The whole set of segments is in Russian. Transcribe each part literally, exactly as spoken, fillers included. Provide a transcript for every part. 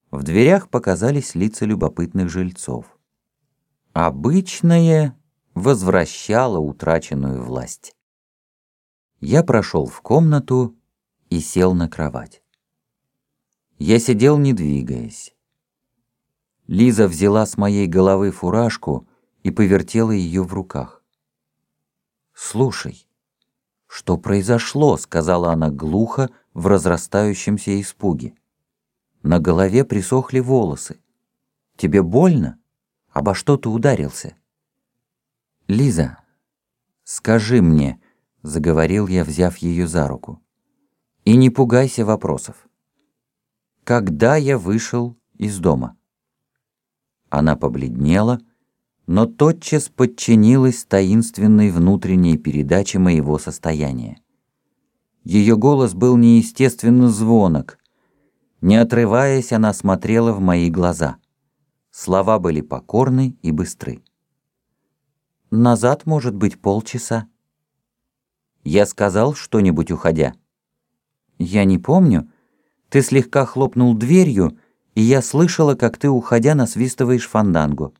В дверях показались лица любопытных жильцов. Обычное возвращало утраченную власть. Я прошел в комнату и сел на кровать. Я сидел, не двигаясь. Лиза взяла с моей головы фуражку и повертела ее в руках. «Слушай, что произошло?» — сказала она глухо в разрастающемся испуге. «На голове присохли волосы. Тебе больно? Обо что ты ударился?» «Лиза, скажи мне», — заговорил я, взяв ее за руку, — «и не пугайся вопросов. Когда я вышел из дома?» Она побледнела, но тотчас подчинилась таинственной внутренней передаче моего состояния. Ее голос был неестественно звонок. Не отрываясь, она смотрела в мои глаза. Слова были покорны и быстры. «Назад, может быть, полчаса». «Я сказал что-нибудь, уходя?» «Я не помню. Ты слегка хлопнул дверью, и я слышала, как ты, уходя, насвистываешь фандангу».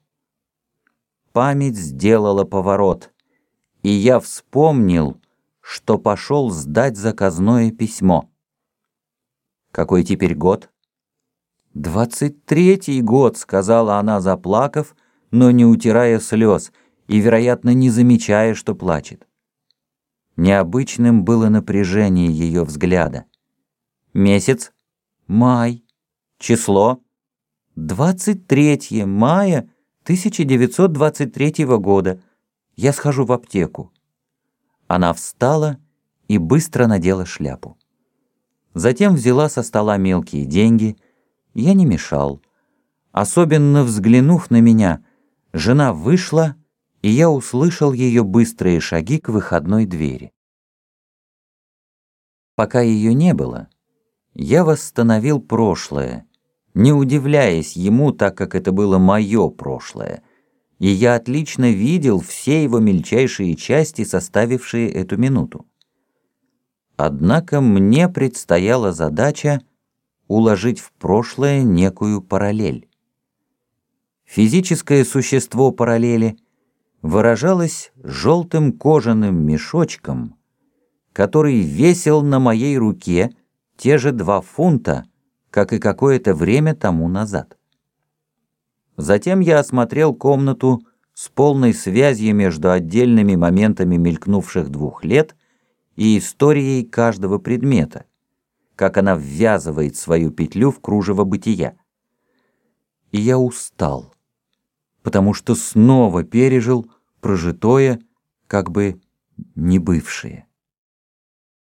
Память сделала поворот, и я вспомнил, что пошел сдать заказное письмо. «Какой теперь год?» «Двадцать третий год», — сказала она, заплакав, но не утирая слез, и, вероятно, не замечая, что плачет. Необычным было напряжение ее взгляда. «Месяц?» «Май». «Число?» «Двадцать третье мая тысяча девятьсот двадцать третьего года. Я схожу в аптеку». Она встала и быстро надела шляпу. Затем взяла со стола мелкие деньги. Я не мешал. Особенно взглянув на меня, жена вышла, и я услышал ее быстрые шаги к выходной двери. Пока ее не было, я восстановил прошлое, не удивляясь ему, так как это было мое прошлое, и я отлично видел все его мельчайшие части, составившие эту минуту. Однако мне предстояла задача уложить в прошлое некую параллель. Физическое существо параллели выражалось желтым кожаным мешочком, который весил на моей руке те же два фунта, как и какое-то время тому назад. Затем я осмотрел комнату с полной связью между отдельными моментами мелькнувших двух лет и историей каждого предмета, как она ввязывает свою петлю в кружево бытия. И я устал, потому что снова пережил прожитое, как бы не бывшее.